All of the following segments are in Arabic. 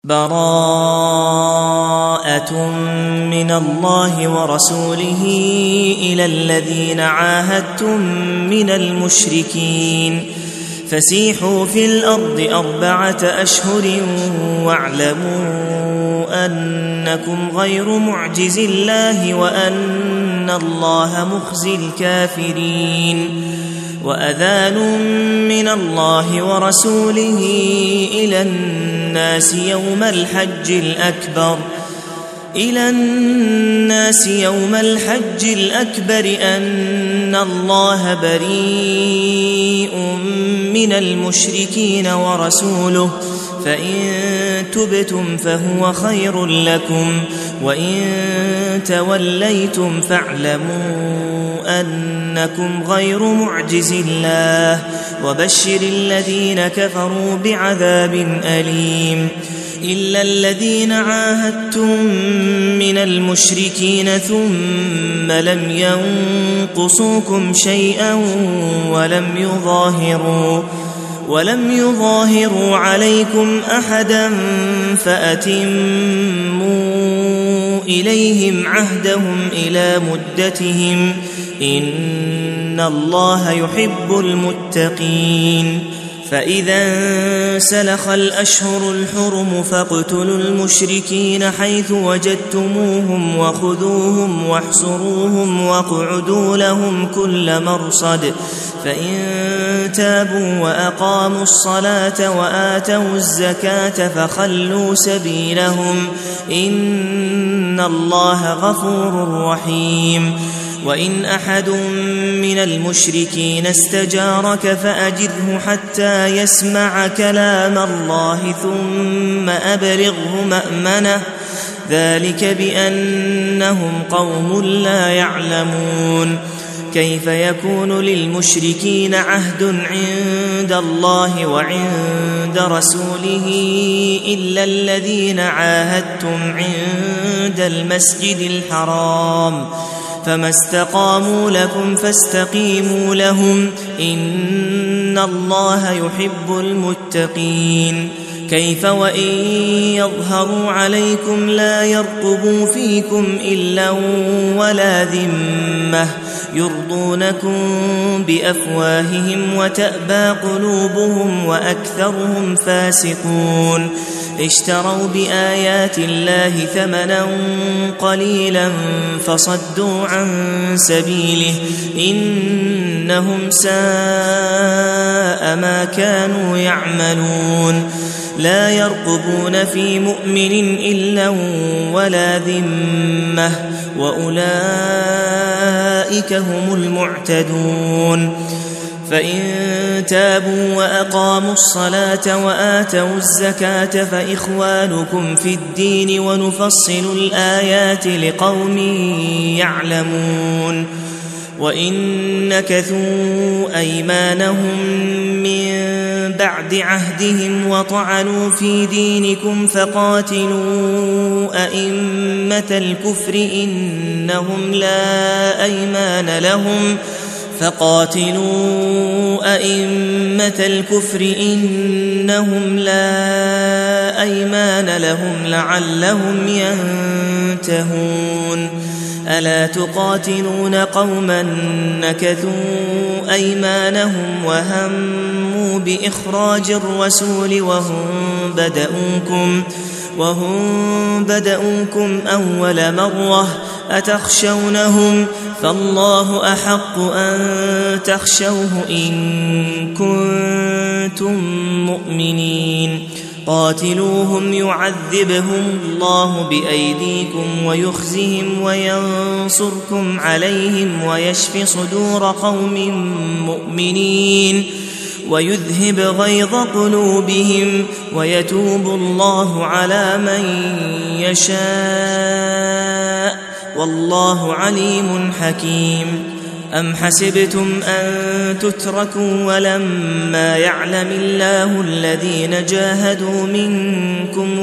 براءة من الله ورسوله إلى الذين عاهدتم من المشركين فسيحوا في الأرض 4 أشهر واعلموا أنكم غير معجز الله وأن الله مخزي الكافرين وأذان من الله ورسوله إلى الناس يوم الحج الأكبر أن الله بريء من المشركين ورسوله فإن تبتم فهو خير لكم وإن توليتم فاعلموا أنكم غير معجز الله وبشر الذين كفروا بعذاب أليم إلا الذين عاهدتم من المشركين ثم لم ينقصوكم شيئا ولم يظاهروا عليكم أحدا فأتموا إليهم عهدهم إلى مدتهم إن الله يحب المتقين فإذا انسلخ الأشهر الحرم فاقتلوا المشركين حيث وجدتموهم وخذوهم واحصروهم واقعدوا لهم كل مرصد فإن تابوا وأقاموا الصلاة وآتوا الزكاة فخلوا سبيلهم إن الله غفور رحيم وإن أحد من المشركين استجارك فأجره حتى يسمع كلام الله ثم أبلغه مأمنه ذلك بأنهم قوم لا يعلمون كيف يكون للمشركين عهد عند الله وعند رسوله إلا الذين عاهدتم عند المسجد الحرام فما استقاموا لكم فاستقيموا لهم إن الله يحب المتقين كيف وإن يظهروا عليكم لا يرقبوا فيكم إلا ولا ذمة يرضونكم بأفواههم وتأبى قلوبهم وأكثرهم فاسقون اشتروا بآيات الله ثمنا قليلا فصدوا عن سبيله إنهم ساء ما كانوا يعملون لا يرقبون في مؤمن إلا ولا ذمة وأولئك هم المعتدون فإن تابوا وأقاموا الصلاة وآتوا الزكاة فإخوانكم في الدين ونفصل الآيات لقوم يعلمون وإن نكثوا أيمانهم من بعد عهدهم وطعنوا في دينكم فقاتلوا أئمة الكفر إنهم لا أيمان لهم لعلهم ينتهون ألا تقاتلون قوما نكثوا أيمانهم وهموا بإخراج الرسول وهم بدؤوكم أول مرة أتخشونهم فالله أحق أن تخشوه إن كنتم مؤمنين قاتلوهم يعذبهم الله بأيديكم ويخزهم وينصركم عليهم ويشف صدور قوم مؤمنين ويذهب غيظ قلوبهم ويتوب الله على من يشاء والله عليم حكيم أم حسبتم أن تتركوا ولما يعلم الله الذين جاهدوا منكم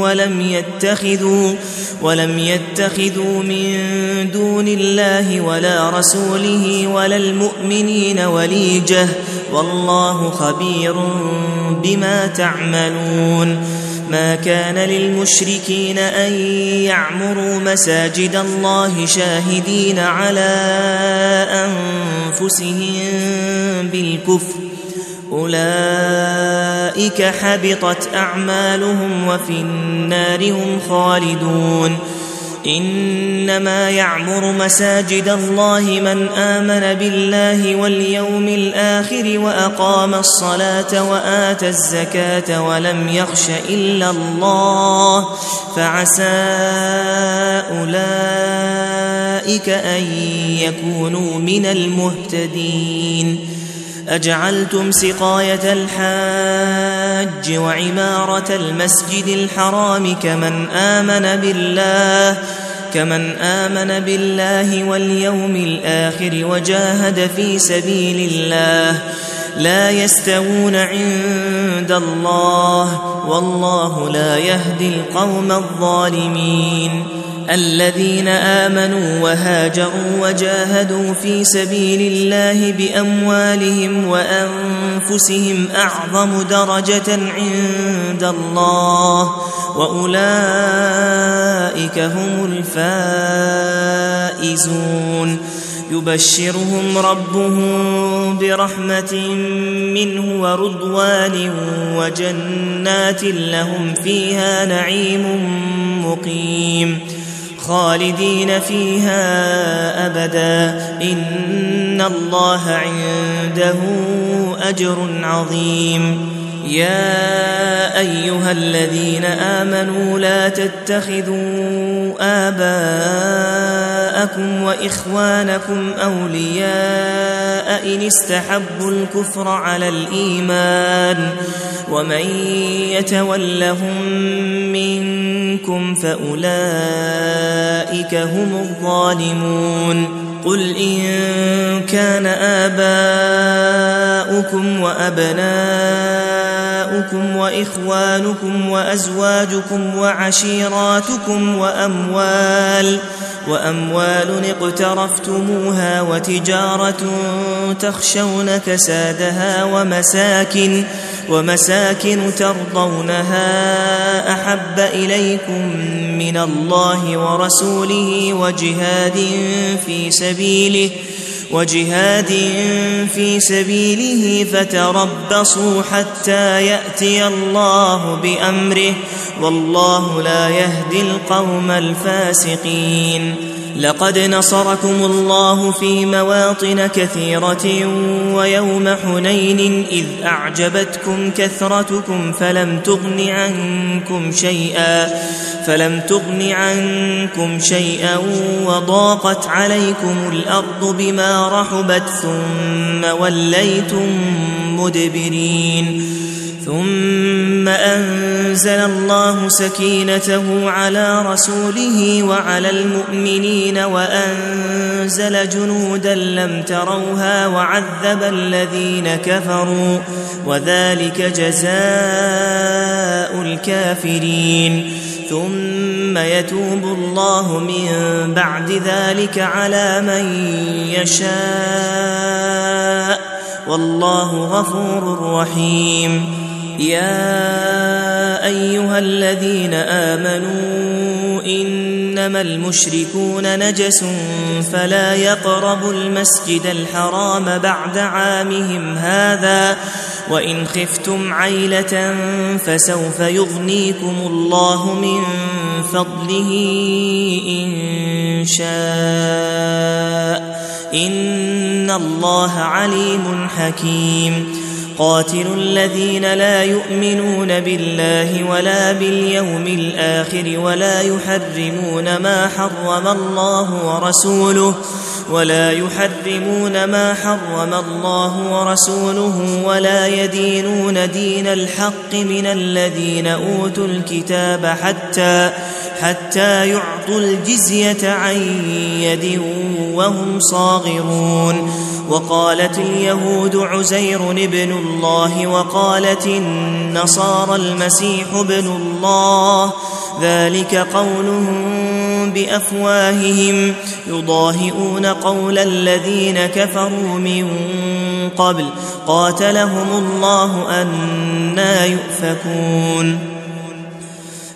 ولم يتخذوا من دون الله ولا رسوله ولا المؤمنين وليجة والله خبير بما تعملون ما كان للمشركين أن يعمروا مساجد الله شاهدين على أنفسهم بالكفر أولئك حبطت أعمالهم وفي النار هم خالدون إنما يعمر مساجد الله من آمن بالله واليوم الآخر وأقام الصلاة وآتى الزكاة ولم يخش إلا الله فعسى أولئك أن يكونوا من المهتدين أجعلتم سقاية الحاج وعمارة المسجد الحرام كمن آمن بالله واليوم الآخر وجاهد في سبيل الله لا يستوون عند الله والله لا يهدي القوم الظالمين الذين آمنوا وهاجروا وجاهدوا في سبيل الله بأموالهم وأنفسهم أعظم درجة عند الله وأولئك هم الفائزون يبشرهم ربهم برحمة منه ورضوان وجنات لهم فيها نعيم مقيم خالدين فيها أبدا إن الله عنده أجر عظيم يا أيها الذين آمنوا لا تتخذوا آباءكم وإخوانكم أولياء إن استحبوا الكفر على الإيمان ومن يتولهم منكم فأولئك هم الظالمون قل إن كان آباؤكم وأبناؤكم وإخوانكم وأزواجكم وعشيراتكم وأموال اقترفتموها وتجارة تخشون كسادها ومساكن ترضونها أحب إليكم من الله ورسوله وجهاد في سبيله فتربصوا حتى يأتي الله بأمره والله لا يهدي القوم الفاسقين لقد نصركم الله في مواطن كثيرة ويوم حنين إذ أعجبتكم كثرتكم فلم تغن عنكم شيئا وضاقت عليكم الأرض بما رحبت ثم وليتم مدبرين ثم أنزل الله سكينته على رسوله وعلى المؤمنين وأنزل جنودا لم تروها وعذب الذين كفروا وذلك جزاء الكافرين ثم يتوب الله من بعد ذلك على من يشاء والله غفور رحيم يا أيها الذين آمنوا إنما المشركون نجس فلا يقربوا المسجد الحرام بعد عامهم هذا وإن خفتم عيلة فسوف يغنيكم الله من فضله إن شاء إن الله عليم حكيم قاتلوا الذين لا يؤمنون بالله ولا باليوم الآخر ولا يحرمون ما حرم الله ورسوله ولا يدينون دين الحق من الذين أوتوا الكتاب حتى يعطوا الجزية عن يد وهم صاغرون وقالت اليهود عزير ابن الله وقالت النصارى المسيح ابن الله ذلك قولهم بأفواههم يضاهئون قول الذين كفروا من قبل قاتلهم الله أنى يؤفكون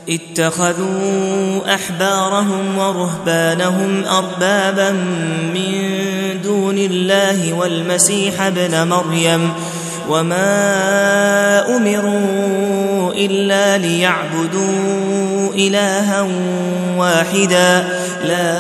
اتخذوا أحبارهم ورهبانهم أربابا من دون الله والمسيح ابن مريم وما أمروا إلا ليعبدوا إلها واحدا لا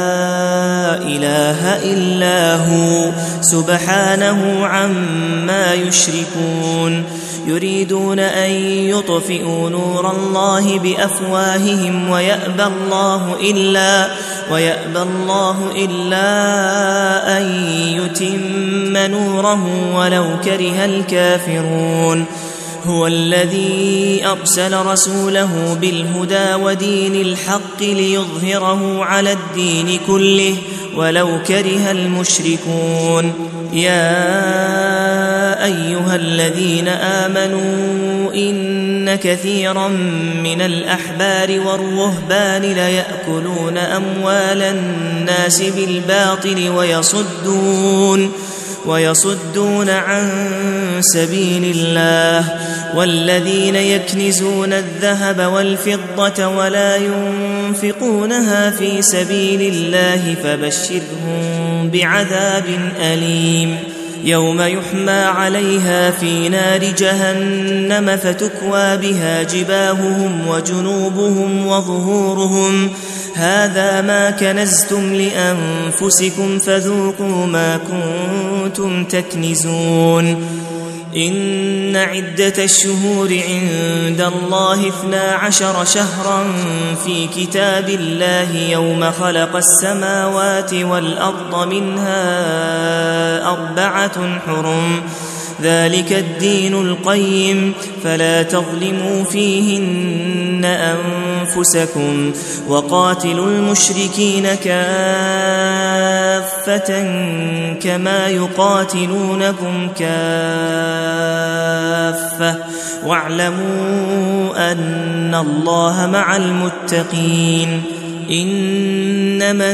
إله إلا هو سبحانه عما يشركون يريدون أن يطفئوا نور الله بأفواههم ويأبى الله إلا أن يتم نوره ولو كره الكافرون هو الذي أرسل رسوله بالهدى ودين الحق ليظهره على الدين كله ولو كره المشركون يا أيها الذين آمنوا إن كثيرا من الأحبار والرهبان ليأكلون أموال الناس بالباطل ويصدون عن سبيل الله والذين يكنزون الذهب والفضة ولا ينفقونها في سبيل الله فبشرهم بعذاب أليم يوم يحمى عليها في نار جهنم فتكوى بها جباههم وجنوبهم وظهورهم هذا ما كنزتم لأنفسكم فذوقوا ما كنتم تكنزون إن عدة الشهور عند الله 12 شهرا في كتاب الله يوم خلق السماوات والأرض منها 4 حرم ذلك الدين القيم فلا تظلموا فيهن أنفسكم وقاتلوا المشركين كافة كما يقاتلونكم كافة واعلموا أن الله مع المتقين إنما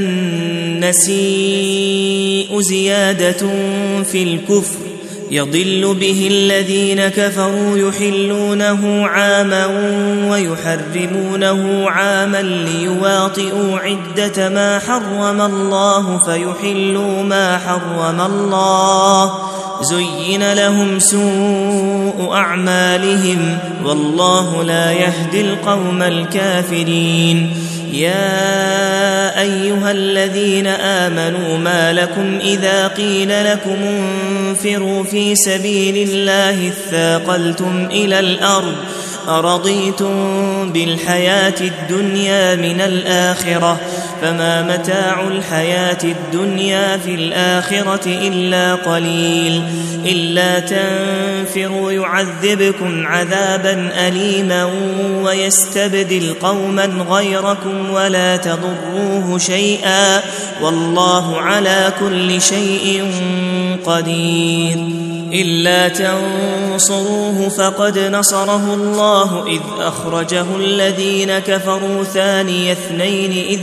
النسيء زيادة في الكفر يضل به الذين كفروا يحلونه عاما ويحرمونه عاما ليواطئوا عدة ما حرم الله فيحلوا ما حرم الله زين لهم سوء أعمالهم والله لا يهدي القوم الكافرين يا أيها الذين آمنوا ما لكم إذا قيل لكم انفروا في سبيل الله اثاقلتم إلى الأرض أرضيتم بالحياة الدنيا من الآخرة فما متاع الحياة الدنيا في الآخرة إلا قليل إلا تنفروا يعذبكم عذابا أليما ويستبدل قوما غيركم ولا تضروه شيئا والله على كل شيء قدير إلا تنصروه فقد نصره الله إذ أخرجه الذين كفروا ثاني اثنين إذ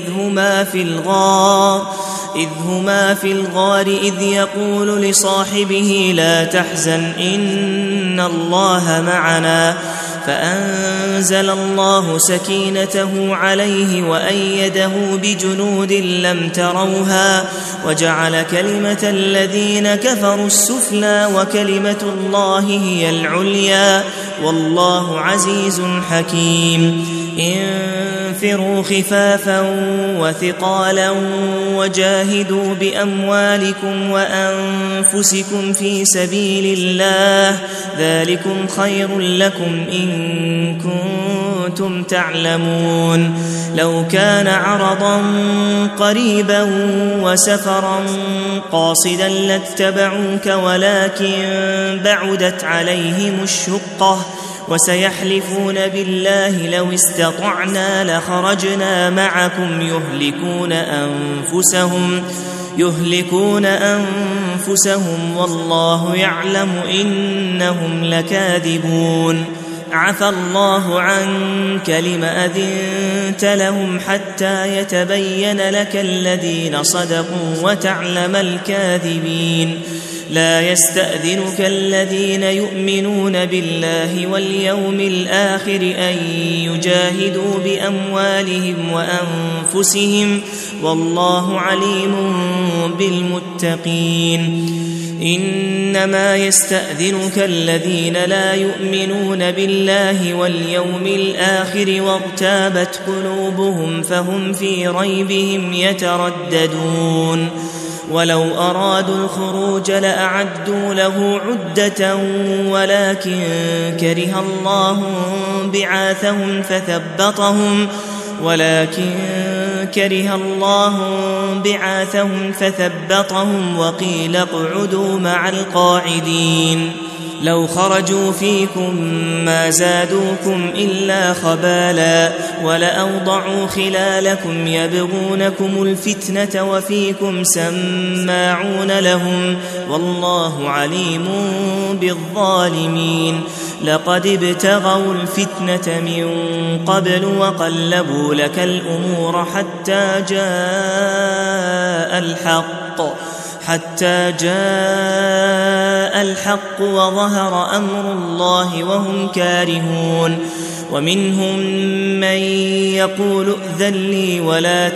هما في الغار إذ يقول لصاحبه لا تحزن إن الله معنا فأنزل الله سكينته عليه وأيده بجنود لم تروها وجعل كلمة الذين كفروا السفلى وكلمة الله هي العليا والله عزيز حكيم انفروا خفافا وثقالا وجاهدوا بأموالكم وأنفسكم في سبيل الله ذلكم خير لكم إن كنتم تعلمون لو كان عرضا قريبا وسفرا قاصدا لاتبعوك ولكن بعدت عليهم الشقة وسيحلفون بالله لو استطعنا لخرجنا معكم يهلكون أنفسهم والله يعلم إنهم لكاذبون عفى الله عنك لم أذنت لهم حتى يتبين لك الذين صدقوا وتعلم الكاذبين لا يستأذنك الذين يؤمنون بالله واليوم الآخر أن يجاهدوا بأموالهم وأنفسهم والله عليم بالمتقين إنما يستأذنك الذين لا يؤمنون بالله واليوم الآخر وارتابت قلوبهم فهم في ريبهم يترددون ولو أرادوا الخروج لأعدوا له عدة ولكن كره الله بعاثهم فثبطهم وقيل اقعدوا مع القاعدين لو خرجوا فيكم ما زادوكم إلا خبالا ولأوضعوا خلالكم يبغونكم الفتنة وفيكم سماعون لهم والله عليم بالظالمين لقد ابتغوا الفتنة من قبل وقلبوا لك الأمور حتى جاء الحق وظهر أمر الله وهم كارهون ومنهم من يقول ائذن لي ولا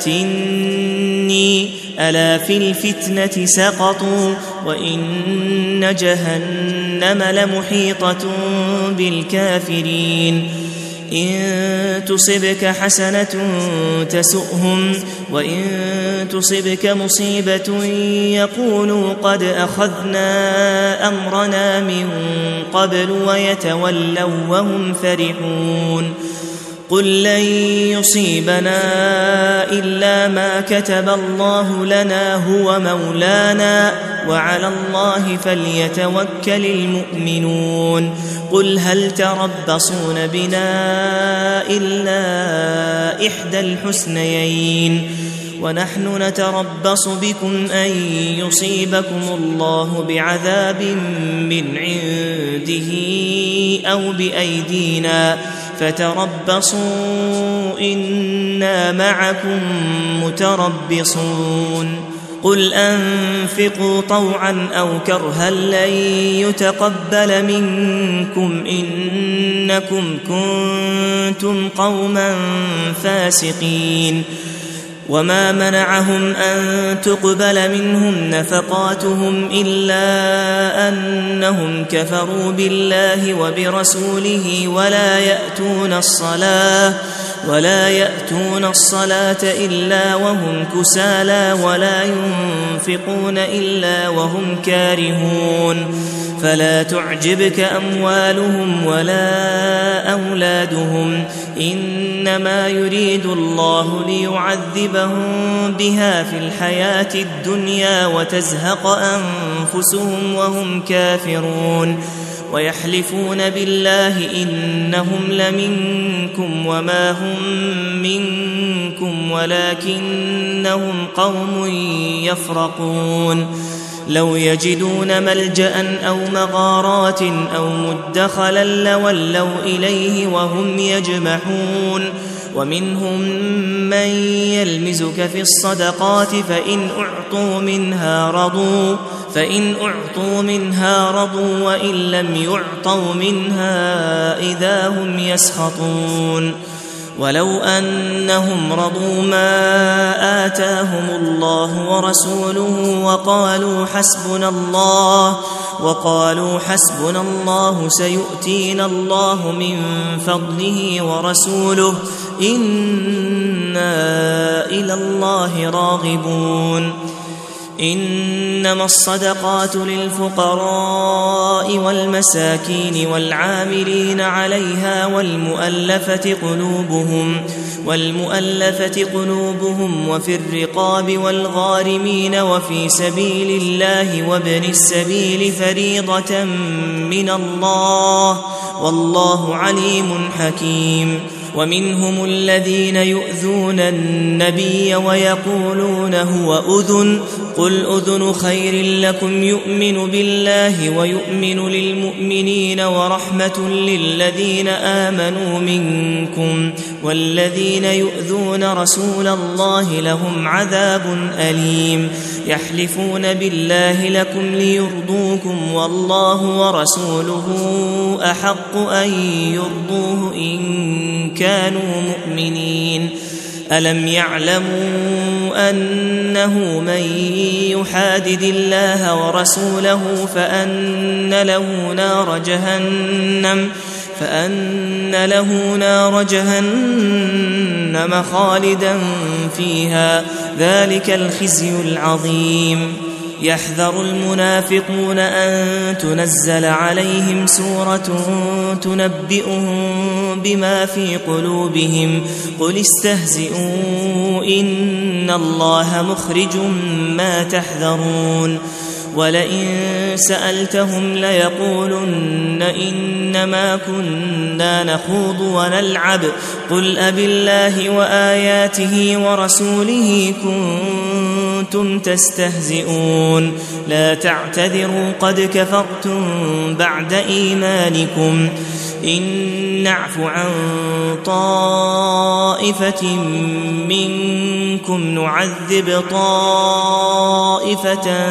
تفتني ألا في الفتنة سقطوا وإن جهنم لمحيطة بالكافرين إن تصبك حسنة تسؤهم وإن تصبك مصيبة يقولوا قد أخذنا أمرنا من قبل ويتولوا وهم فرحون قل لن يصيبنا إلا ما كتب الله لنا هو مولانا وعلى الله فليتوكل المؤمنون قل هل تربصون بنا إلا إحدى الحسنيين ونحن نتربص بكم أن يصيبكم الله بعذاب من عنده أو بأيدينا فتربصوا إنا معكم متربصون قل أنفقوا طوعا أو كرها لن يتقبل منكم إنكم كنتم قوما فاسقين وما منعهم أن تقبل منهم نفقاتهم إلا أنهم كفروا بالله وبرسوله ولا يأتون الصلاة إلا وهم كسالى ولا ينفقون إلا وهم كارهون فلا تعجبك أموالهم ولا أولادهم إنما يريد الله ليعذبهم بها في الحياة الدنيا وتزهق أنفسهم وهم كافرون ويحلفون بالله إنهم لمنكم وما هم منكم ولكنهم قوم يفرقون لو يجدون ملجأ أو مغارات أو مدخلا لولوا إليه وهم يجمحون ومنهم من يلمزك في الصدقات فإن أعطوا منها رضوا وإن لم يعطوا منها إذا هم يسخطون ولو أنهم رضوا ما آتاهم الله ورسوله وقالوا حسبنا الله سيؤتينا الله من فضله ورسوله إنا إلى الله راغبون إنما الصدقات للفقراء والمساكين والعاملين عليها والمؤلفة قلوبهم وفي الرقاب والغارمين وفي سبيل الله وابن السبيل فريضة من الله والله عليم حكيم ومنهم الذين يؤذون النبي ويقولون هو أذن قل أذن خير لكم يؤمن بالله ويؤمن للمؤمنين ورحمة للذين آمنوا منكم والذين يؤذون رسول الله لهم عذاب أليم يحلفون بالله لكم ليرضوكم والله ورسوله أحق أن يرضوه إن كانوا مؤمنين ألم يعلموا أنه من يحادد الله ورسوله فأن له نار جهنم خالدا فيها ذلك الخزي العظيم يحذر المنافقون أن تنزل عليهم سورة تنبئهم بما في قلوبهم قل استهزئوا إن الله مخرج ما تحذرون ولئن سألتهم ليقولن إنما كنا نخوض ونلعب قل أبالله وآياته ورسوله كنتم تستهزئون لا تعتذروا قد كفرتم بعد إيمانكم إن نعف عن طائفة منكم نعذب طائفة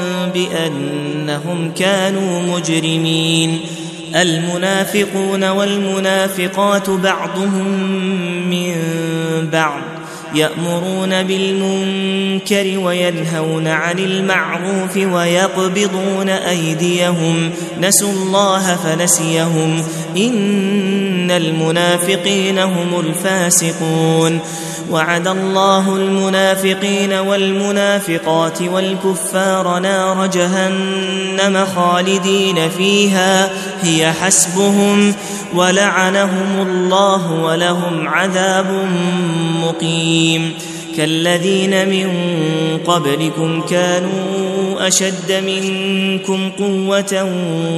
بأنهم كانوا مجرمين المنافقون والمنافقات بعضهم من بعض يأمرون بالمنكر وينهون عن المعروف ويقبضون أيديهم نسوا الله فنسيهم إن المنافقين هم الفاسقون وعد الله المنافقين والمنافقات والكفار نار جهنم خالدين فيها هي حسبهم ولعنهم الله ولهم عذاب مقيم كالذين من قبلكم كانوا أشد منكم قوة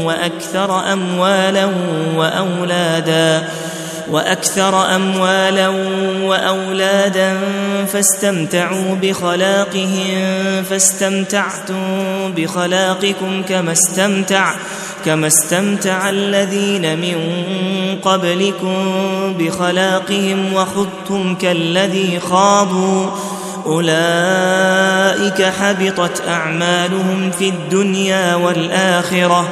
وأكثر أموالا وأولادا فاستمتعوا بخلاقهم فاستمتعتم بخلاقكم كما استمتع الذين من قبلكم بخلاقهم وخضتم كالذي خاضوا أولئك حبطت أعمالهم في الدنيا والآخرة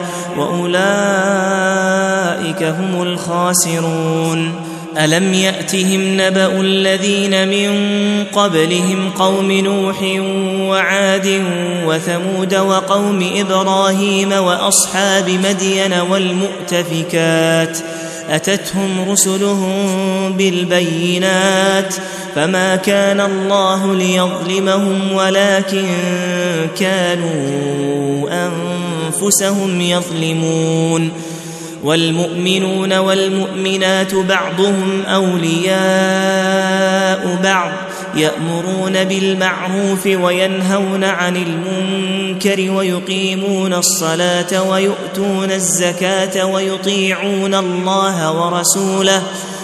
وأولئك هم الخاسرون ألم يأتهم نبأ الذين من قبلهم قوم نوح وعاد وثمود وقوم إبراهيم وأصحاب مدين والمؤتفكات أتتهم رسلهم بالبينات فما كان الله ليظلمهم ولكن كانوا أنفسهم يظلمون والمؤمنون والمؤمنات بعضهم أولياء بعض يأمرون بالمعروف وينهون عن المنكر ويقيمون الصلاة ويؤتون الزكاة ويطيعون الله ورسوله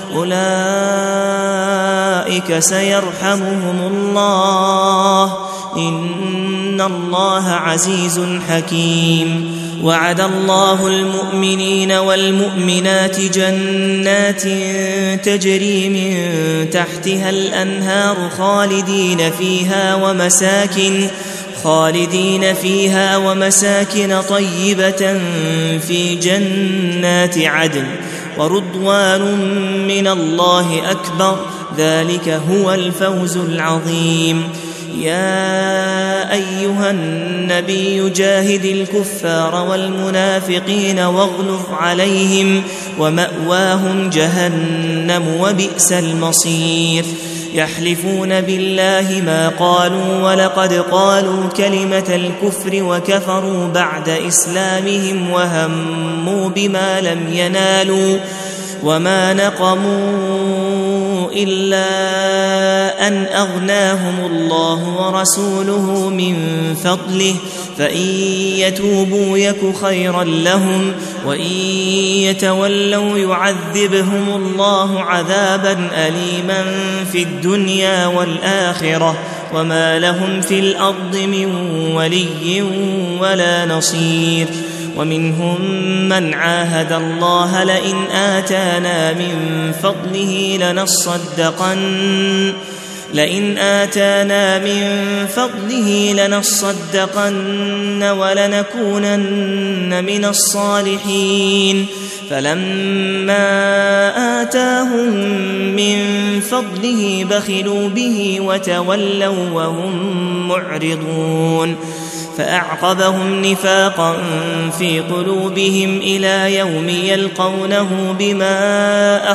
أولئك سيرحمهم الله إن الله عزيز حكيم وعد الله المؤمنين والمؤمنات جنات تجري من تحتها الأنهار خالدين فيها ومساكن طيبة في جنات عدن ورضوان من الله أكبر ذلك هو الفوز العظيم يا أيها النبي جاهد الكفار والمنافقين واغلظ عليهم ومأواهم جهنم وبئس المصير يحلفون بالله ما قالوا ولقد قالوا كلمة الكفر وكفروا بعد إسلامهم وهموا بما لم ينالوا وما نقموا إلا أن أغناهم الله ورسوله من فضله فإن يتوبوا يك خيرا لهم وإن يتولوا يعذبهم الله عذابا أليما في الدنيا والآخرة وما لهم في الأرض من ولي ولا نصير. ومنهم من عاهد الله لئن آتانا من فضله لنصدقن ولنكونن من الصالحين فلما آتاهم من فضله بخلوا به وتولوا وهم معرضون فأعقبهم نفاقا في قلوبهم إلى يوم يلقونه بما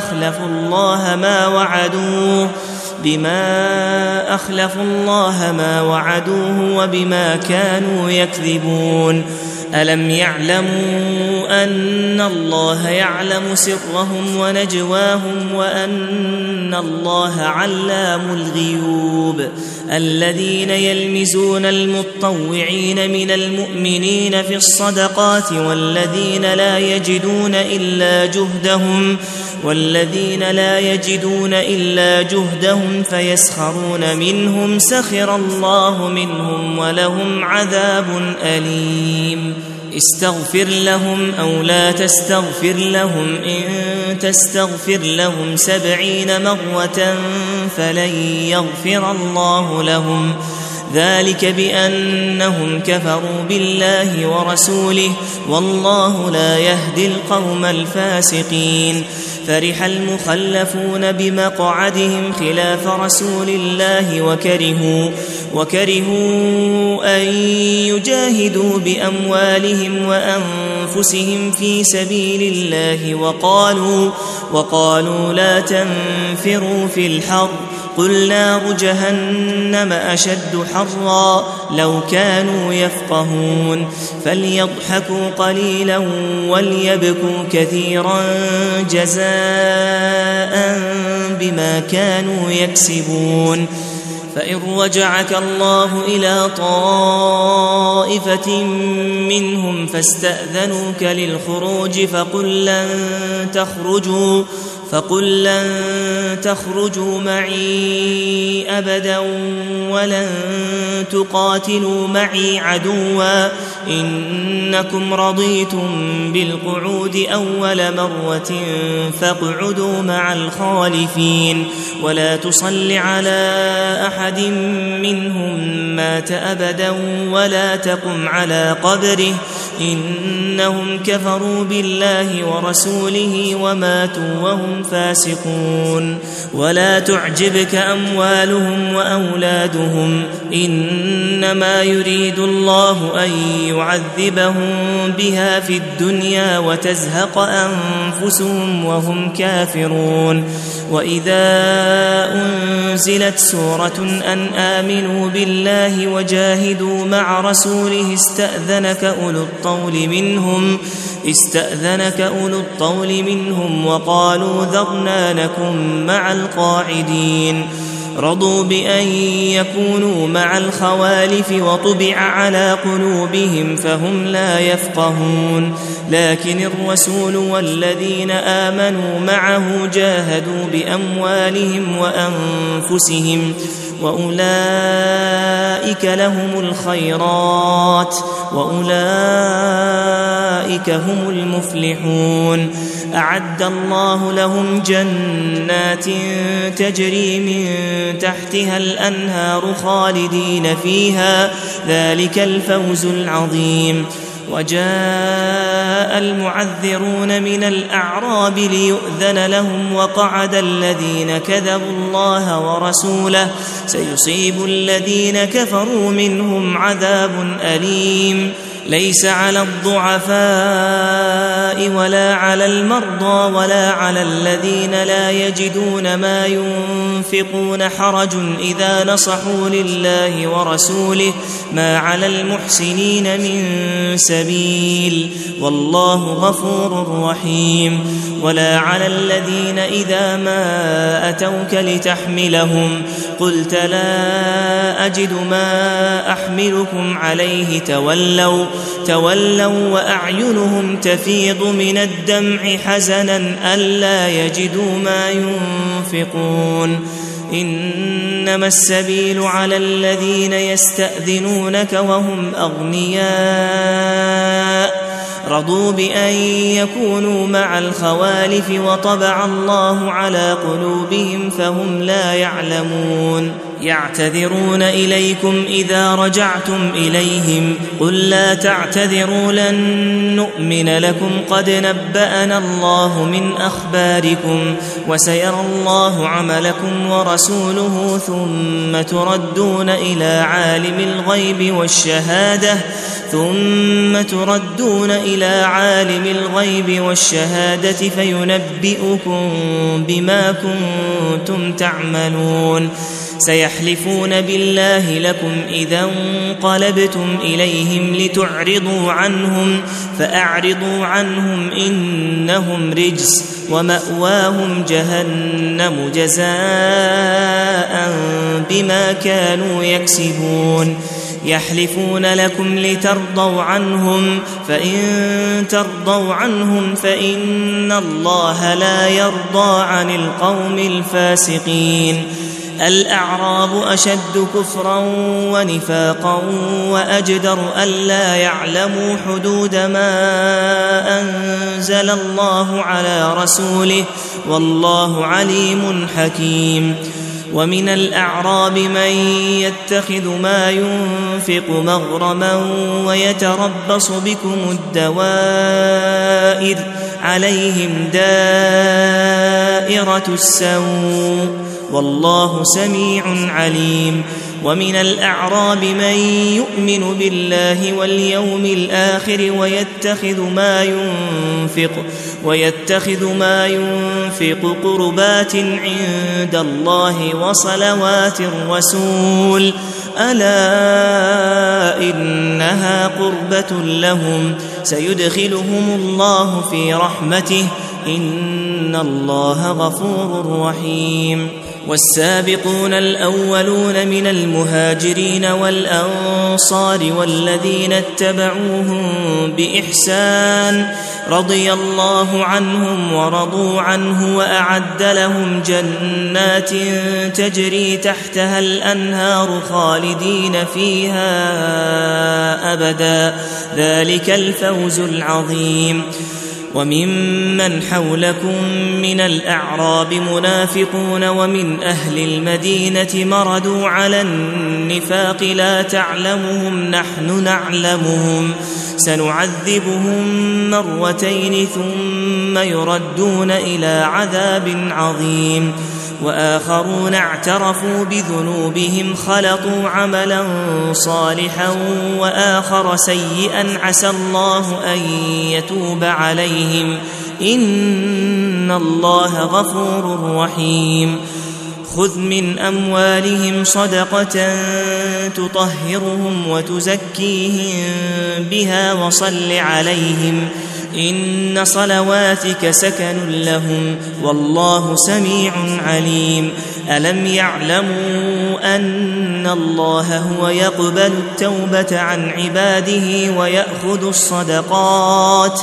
أخلفوا الله ما وعدوه وبما كانوا يكذبون. ألم يعلموا أن الله يعلم سرهم ونجواهم وأن الله علام الغيوب. الذين يلمزون المطوعين من المؤمنين في الصدقات والذين لا يجدون إلا جهدهم فيسخرون منهم سخر الله منهم ولهم عذاب أليم. استغفر لهم أو لا تستغفر لهم إن تستغفر لهم 70 مرة فلن يغفر الله لهم ذلك بأنهم كفروا بالله ورسوله والله لا يهدي القوم الفاسقين. فرح المخلفون بمقعدهم خلاف رسول الله وكرهوا أن يجاهدوا بأموالهم وأنفسهم في سبيل الله وقالوا لا تنفروا في الحر قل نار جهنم أشد حرا لو كانوا يفقهون. فليضحكوا قليلا وليبكوا كثيرا جزاء بما كانوا يكسبون. فإن رجعك الله إلى طائفة منهم فاستأذنوك للخروج فقل لن تخرجوا معي أبدا ولن تقاتلوا معي عدوا إنكم رضيتم بالقعود أول مرة فاقعدوا مع الخالفين ولا تصل على أحد منهم مات أبدا ولا تقم على قبره إنهم كفروا بالله ورسوله وماتوا وهم فاسقون. ولا تعجبك أموالهم وأولادهم إنما يريد الله أن يعذبهم بها في الدنيا وتزهق أنفسهم وهم كافرون. وإذا أنزلت سورة أن آمنوا بالله وجاهدوا مع رسوله استأذنك أولو الطول منهم وقالوا ذرنا نكن مع القاعدين. رضوا بأن يكونوا مع الخوالف وطبع على قلوبهم فهم لا يفقهون. لكن الرسول والذين آمنوا معه جاهدوا بأموالهم وأنفسهم وأولئك لهم الخيرات وأولئك هم المفلحون. أعد الله لهم جنات تجري من تحتها الأنهار خالدين فيها ذلك الفوز العظيم. وجاء المعذرون من الأعراب ليؤذن لهم وقعد الذين كذبوا الله ورسوله سيصيب الذين كفروا منهم عذاب أليم. ليس على الضعفاء ولا على المرضى ولا على الذين لا يجدون ما ينفقون حرج إذا نصحوا لله ورسوله ما على المحسنين من سبيل والله غفور رحيم. ولا على الذين إذا ما أتوك لتحملهم قلت لا أجد ما أحملكم عليه تولوا وأعينهم تفيض من الدمع حزنا ألا يجدوا ما ينفقون. إنما السبيل على الذين يستأذنونك وهم أغنياء رضوا بأن يكونوا مع الخوالف وطبع الله على قلوبهم فهم لا يعلمون. يعتذرون إليكم إذا رجعتم إليهم قل لا تعتذروا لن نؤمن لكم قد نبأنا الله من أخباركم وسيرى الله عملكم ورسوله ثم تردون إلى عالم الغيب والشهادة فينبئكم بما كنتم تعملون. سيحلفون بالله لكم إذا انقلبتم إليهم لتعرضوا عنهم فأعرضوا عنهم إنهم رجس ومأواهم جهنم جزاء بما كانوا يكسبون. يحلفون لكم لترضوا عنهم فإن ترضوا عنهم فإن الله لا يرضى عن القوم الفاسقين. الأعراب أشد كفرا ونفاقا وأجدر ألا يعلموا حدود ما أنزل الله على رسوله والله عليم حكيم. ومن الأعراب من يتخذ ما ينفق مغرما ويتربص بكم الدوائر عليهم دائرة السوء والله سميع عليم. ومن الأعراب من يؤمن بالله واليوم الآخر ويتخذ ما ينفق قربات عند الله وصلوات الرسول ألا إنها قربة لهم سيدخلهم الله في رحمته إن الله غفور رحيم. والسابقون الأولون من المهاجرين والأنصار والذين اتبعوهم بإحسان رضي الله عنهم ورضوا عنه وأعد لهم جنات تجري تحتها الأنهار خالدين فيها أبدا ذلك الفوز العظيم. وممن حولكم من الأعراب منافقون ومن أهل المدينة مردوا على النفاق لا تعلمهم نحن نعلمهم سنعذبهم مرتين ثم يردون إلى عذاب عظيم. وآخرون اعترفوا بذنوبهم خلطوا عملا صالحا وآخر سيئا عسى الله أن يتوب عليهم إن الله غفور رحيم. خذ من أموالهم صدقة تطهرهم وتزكيهم بها وصل عليهم إن صلواتك سكن لهم والله سميع عليم. ألم يعلموا أن الله هو يقبل التوبة عن عباده ويأخذ الصدقات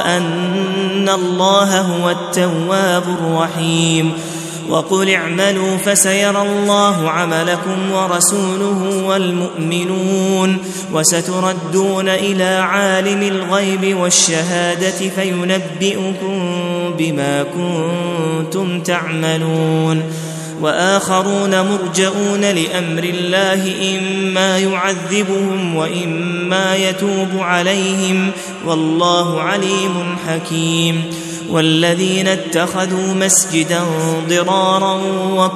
وأن الله هو التواب الرحيم. وقل اعملوا فسيرى الله عملكم ورسوله والمؤمنون وستردون إلى عالم الغيب والشهادة فينبئكم بما كنتم تعملون. وآخرون مرجؤون لأمر الله إما يعذبهم وإما يتوب عليهم والله عليم حكيم. والذين اتخذوا مسجدا ضرارا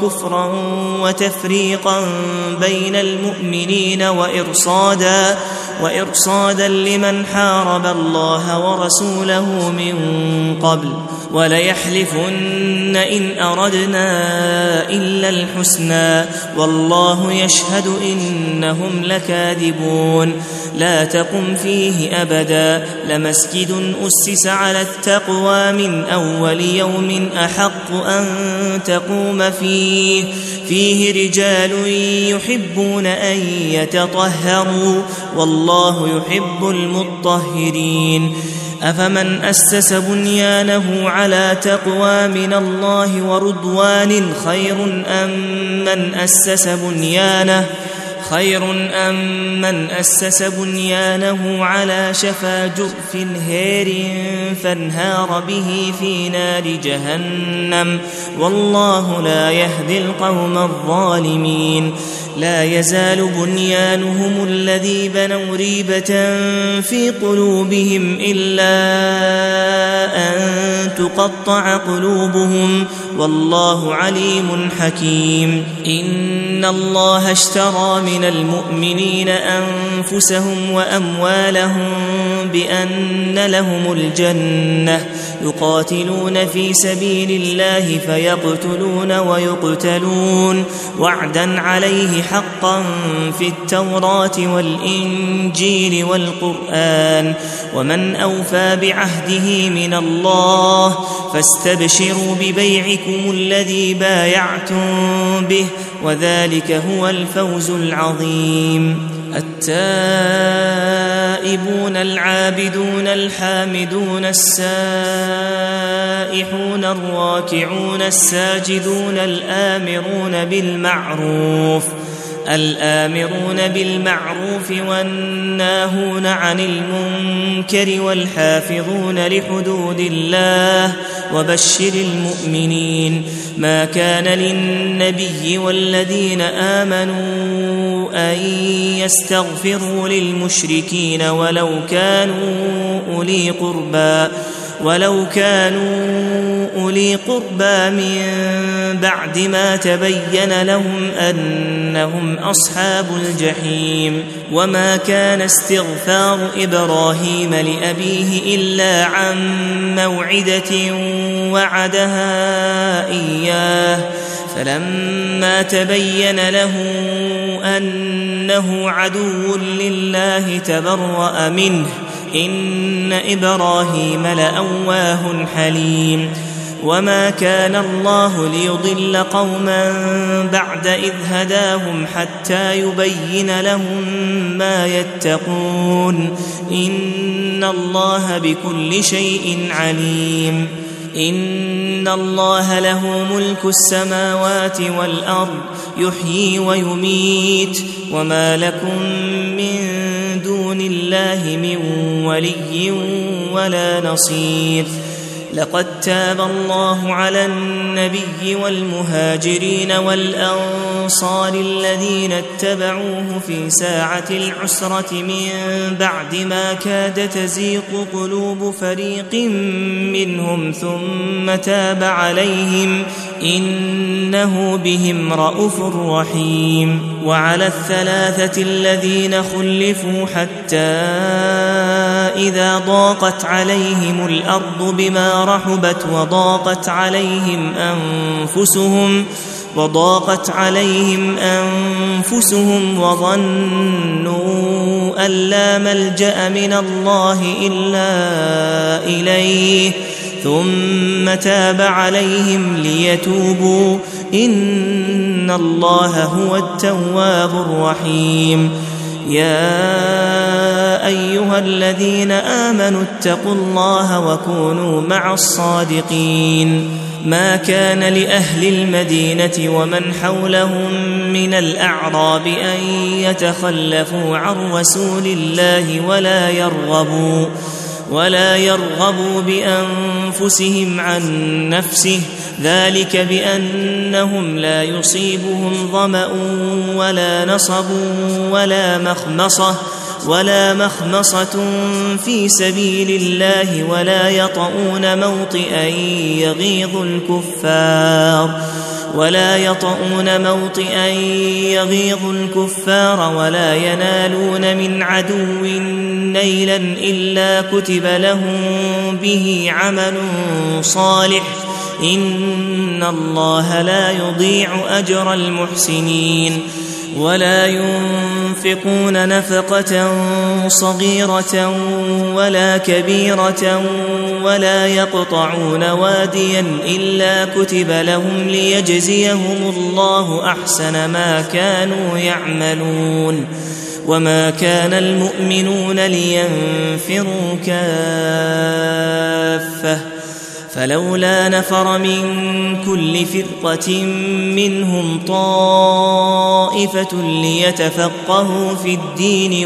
وكفرا وتفريقا بين المؤمنين وإرصادا لمن حارب الله ورسوله من قبل وليحلفن إن أردنا إلا الحسنى والله يشهد إنهم لكاذبون لا تقم فيه أبدا لمسجد أسس على التقوى من أول يوم أحق أن تقوم فيه رجال يحبون أن يتطهروا والله يحب المطهرين أفمن أسس بنيانه على تقوى من الله ورضوان خير أم من أسس بنيانه على شفا جرف هير فانهار به في نار جهنم والله لا يهدي القوم الظالمين لا يزال بنيانهم الذي بنوا ريبة في قلوبهم إلا أن تقطع قلوبهم والله عليم حكيم إن الله اشترى من المؤمنين أنفسهم وأموالهم بأن لهم الجنة يقاتلون في سبيل الله فيقتلون ويقتلون وعدا عليه حقا في التوراة والإنجيل والقرآن ومن أوفى بعهده من الله فاستبشروا ببيعكم الذي بايعتم به وذلك هو الفوز العظيم التائبون العابدون الحامدون السائحون الراكعون الساجدون الآمرون بالمعروف والناهون عن المنكر والحافظون لحدود الله وبشر المؤمنين ما كان للنبي والذين آمنوا أن يستغفروا للمشركين ولو كانوا أولي قربى من بعد ما تبين لهم أنهم أصحاب الجحيم وما كان استغفار إبراهيم لأبيه إلا عن موعدة وعدها إياه فلما تبين له أنه عدو لله تبرأ منه إن إبراهيم لأواه حليم وما كان الله ليضل قوما بعد إذ هداهم حتى يبين لهم ما يتقون إن الله بكل شيء عليم إن الله له ملك السماوات والأرض يحيي ويميت وما لكم من دون الله من ولي ولا نصير لقد تاب الله على النبي والمهاجرين والأنصار الذين اتبعوه في ساعة العسرة من بعد ما كاد تزيغ قلوب فريق منهم ثم تاب عليهم إنه بهم رءوف رحيم وعلى الثلاثة الذين خلفوا حتى إذا ضاقت عليهم الأرض بما رحبت وضاقت عليهم أنفسهم وظنوا أن لا ملجأ من الله إلا إليه ثم تاب عليهم ليتوبوا إن الله هو التواب الرحيم يا أيها الذين آمنوا اتقوا الله وكونوا مع الصادقين ما كان لأهل المدينة ومن حولهم من الأعراب أن يتخلفوا عن رسول الله ولا يرغبوا بأنفسهم عن نفسه ذلك بأنهم لا يصيبهم ظمأ ولا نصب ولا مخمصة ولا مخمصة في سبيل الله ولا يطؤون موطئا يغيظ الكفار ولا ينالون من عدو نيلا إلا كتب لهم به عمل صالح إن الله لا يضيع أجر المحسنين ولا ينفقون نفقة صغيرة ولا كبيرة ولا يقطعون واديا إلا كتب لهم ليجزيهم الله أحسن ما كانوا يعملون وما كان المؤمنون لينفروا كافة فلولا نفر من كل فرقة منهم طائفة ليتفقهوا في الدين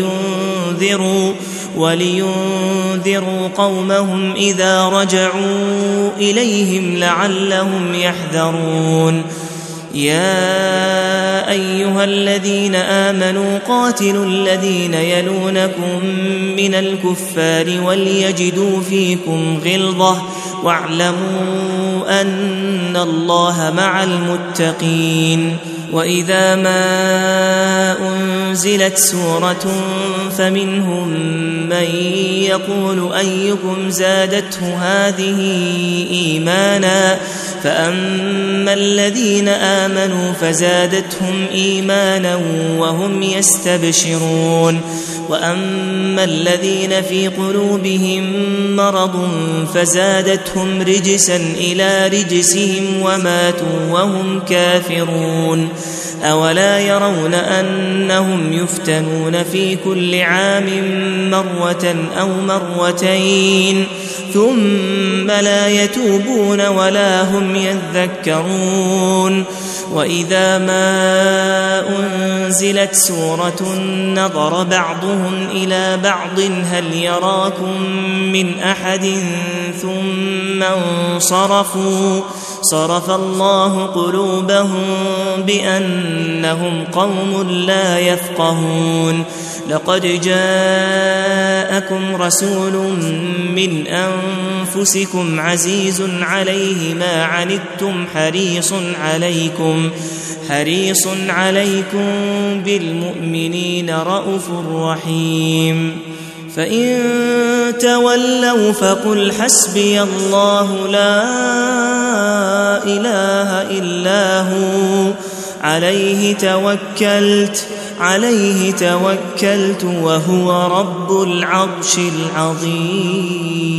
ولينذروا قومهم إذا رجعوا إليهم لعلهم يحذرون يا أيها الذين آمنوا قاتلوا الذين يلونكم من الكفار وليجدوا فيكم غلظة واعلموا أن الله مع المتقين وإذا ما أنزلت سورة فمنهم من يقول أيكم زادته هذه إيمانا فأما الذين آمنوا فزادتهم إيمانا وهم يستبشرون وأما الذين في قلوبهم مرض فزادتهم رجسا إلى رجسهم وماتوا وهم كافرون أولا يرون أنهم يفتنون في كل عام مرة أو مرتين ثم لا يتوبون ولا هم يذكرون وإذا ما أنزلت سورة نظر بعضهم إلى بعض هل يراكم من أحد ثم انصرفوا صرف الله قلوبهم بأنهم قوم لا يفقهون لقد جاءكم رسول من أنفسكم عزيز عليه ما عنتم حريص عليكم بالمؤمنين رءوف رحيم فإن تولوا فقل حسبي الله لا إله إلا هو عليه توكلت وهو رب العرش العظيم.